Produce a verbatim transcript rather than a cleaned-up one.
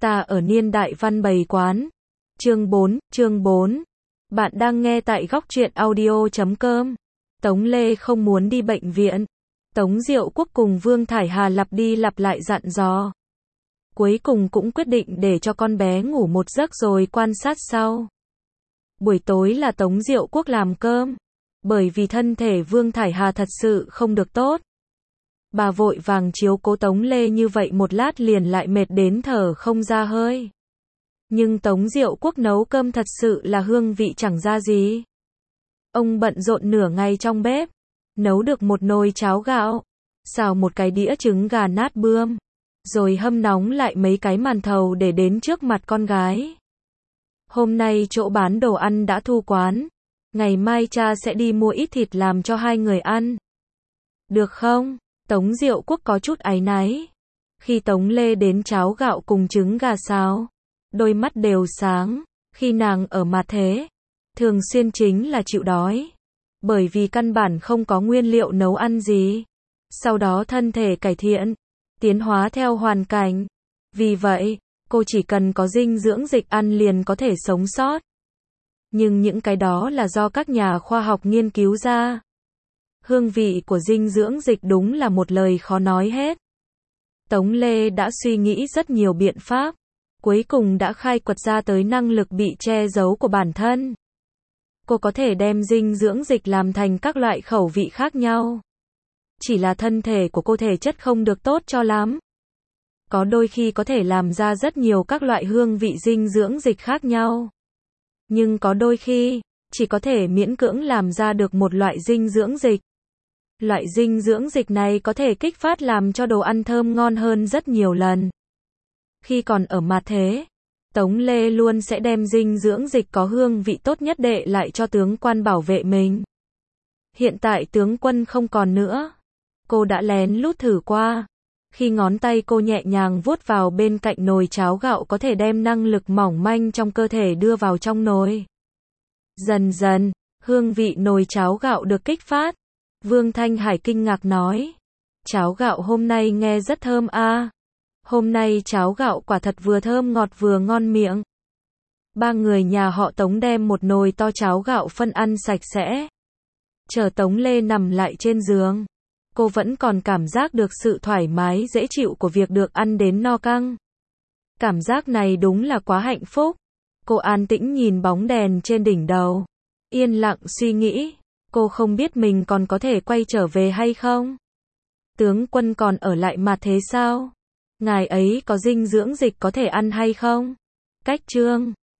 Ta ở niên đại văn bày quán. Chương bốn, chương bốn. Bạn đang nghe tại góc truyện audio chấm com. Tống Lê không muốn đi bệnh viện. Tống Diệu Quốc cùng Vương Thải Hà lặp đi lặp lại dặn dò. Cuối cùng cũng quyết định để cho con bé ngủ một giấc rồi quan sát sau. Buổi tối là Tống Diệu Quốc làm cơm. Bởi vì thân thể Vương Thải Hà thật sự không được tốt. Bà vội vàng chiếu cố Tống Lê như vậy một lát liền lại mệt đến thở không ra hơi. Nhưng Tống Diệu Quốc nấu cơm thật sự là hương vị chẳng ra gì. Ông bận rộn nửa ngày trong bếp, nấu được một nồi cháo gạo, xào một cái đĩa trứng gà nát bươm, rồi hâm nóng lại mấy cái màn thầu để đến trước mặt con gái. Hôm nay chỗ bán đồ ăn đã thu quán, ngày mai cha sẽ đi mua ít thịt làm cho hai người ăn. Được không? Tống Diệu Quốc có chút áy náy. Khi Tống Lê đến cháo gạo cùng trứng gà xào, đôi mắt đều sáng. Khi nàng ở mặt thế, thường xuyên chính là chịu đói. Bởi vì căn bản không có nguyên liệu nấu ăn gì. Sau đó thân thể cải thiện, tiến hóa theo hoàn cảnh. Vì vậy, cô chỉ cần có dinh dưỡng dịch ăn liền có thể sống sót. Nhưng những cái đó là do các nhà khoa học nghiên cứu ra. Hương vị của dinh dưỡng dịch đúng là một lời khó nói hết. Tống Lê đã suy nghĩ rất nhiều biện pháp, cuối cùng đã khai quật ra tới năng lực bị che giấu của bản thân. Cô có thể đem dinh dưỡng dịch làm thành các loại khẩu vị khác nhau. Chỉ là thân thể của cô thể chất không được tốt cho lắm. Có đôi khi có thể làm ra rất nhiều các loại hương vị dinh dưỡng dịch khác nhau. Nhưng có đôi khi, chỉ có thể miễn cưỡng làm ra được một loại dinh dưỡng dịch. Loại dinh dưỡng dịch này có thể kích phát làm cho đồ ăn thơm ngon hơn rất nhiều lần. Khi còn ở mặt thế, Tống Lê luôn sẽ đem dinh dưỡng dịch có hương vị tốt nhất đệ lại cho tướng quan bảo vệ mình. Hiện tại tướng quân không còn nữa. Cô đã lén lút thử qua. Khi ngón tay cô nhẹ nhàng vuốt vào bên cạnh nồi cháo gạo có thể đem năng lực mỏng manh trong cơ thể đưa vào trong nồi. Dần dần, hương vị nồi cháo gạo được kích phát. Vương Thanh Hải kinh ngạc nói. Cháo gạo hôm nay nghe rất thơm a. À. Hôm nay cháo gạo quả thật vừa thơm ngọt vừa ngon miệng. Ba người nhà họ Tống đem một nồi to cháo gạo phân ăn sạch sẽ. Chờ Tống Lê nằm lại trên giường. Cô vẫn còn cảm giác được sự thoải mái dễ chịu của việc được ăn đến no căng. Cảm giác này đúng là quá hạnh phúc. Cô an tĩnh nhìn bóng đèn trên đỉnh đầu. Yên lặng suy nghĩ. Cô không biết mình còn có thể quay trở về hay không. Tướng quân còn ở lại mặt thế sao? Ngài ấy có dinh dưỡng dịch có thể ăn hay không? Cách chương